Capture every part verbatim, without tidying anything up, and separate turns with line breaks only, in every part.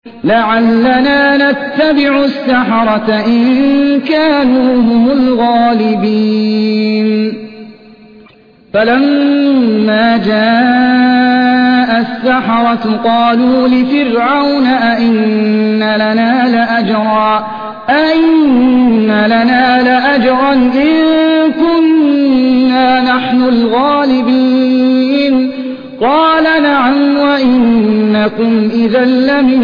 لعلنا نتبع السحرة إن كانوا هم الغالبين فلما جاء السحرة قالوا لفرعون أئن لنا لأجرا أئن لنا لأجرا إن كنا نحن الغالبين قال نعم وإنكم إذا لمن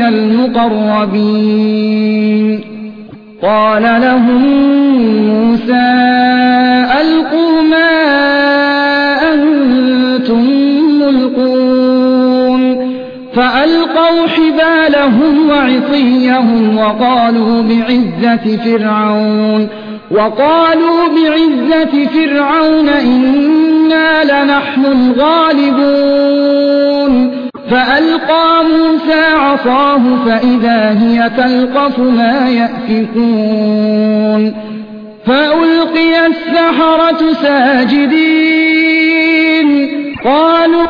المقربين قال لهم موسى ألقوا ما أنتم ملقون فألقوا حبالهم وعصيهم وقالوا بعزة فرعون وقالوا بعزة فرعون إنا لنحن الغالبون فألقى موسى عصاه فإذا هي تلقف ما يأفكون فألقي السحرة ساجدين قالوا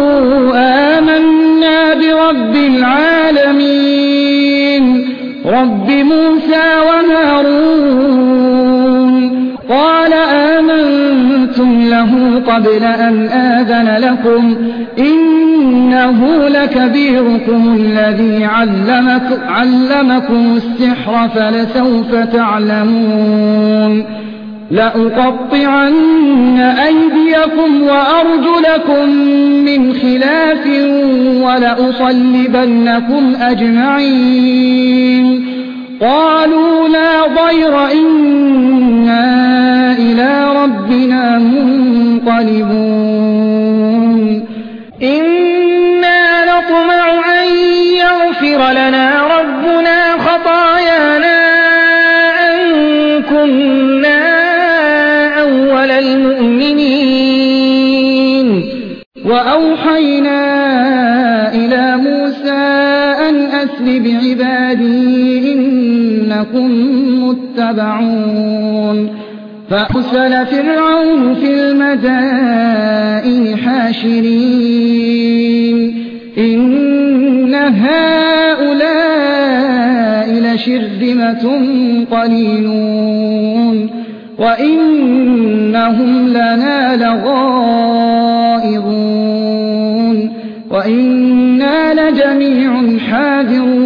آمنا برب العالمين رب موسى وهارون قال آمنتم له قبل أن آذن لكم إنه لكبيركم الذي علمك علمكم السحر فلسوف تعلمون لأقطعن أيديكم وأرجلكم من خلاف ولأصلبنكم أجمعين قالوا لا ضير إنا إلى ربنا منقلبون إنا نطمع أن يغفر لنا ربنا خطايانا أن كنا أول المؤمنين وأوحينا إلى موسى أن أسر بعبادي إنكم متبعون فأرسل فرعون في المدائن حاشرين إن هؤلاء لشرذمة قليلون وإنهم لنا لغائظون وإنا لجميع حاذرون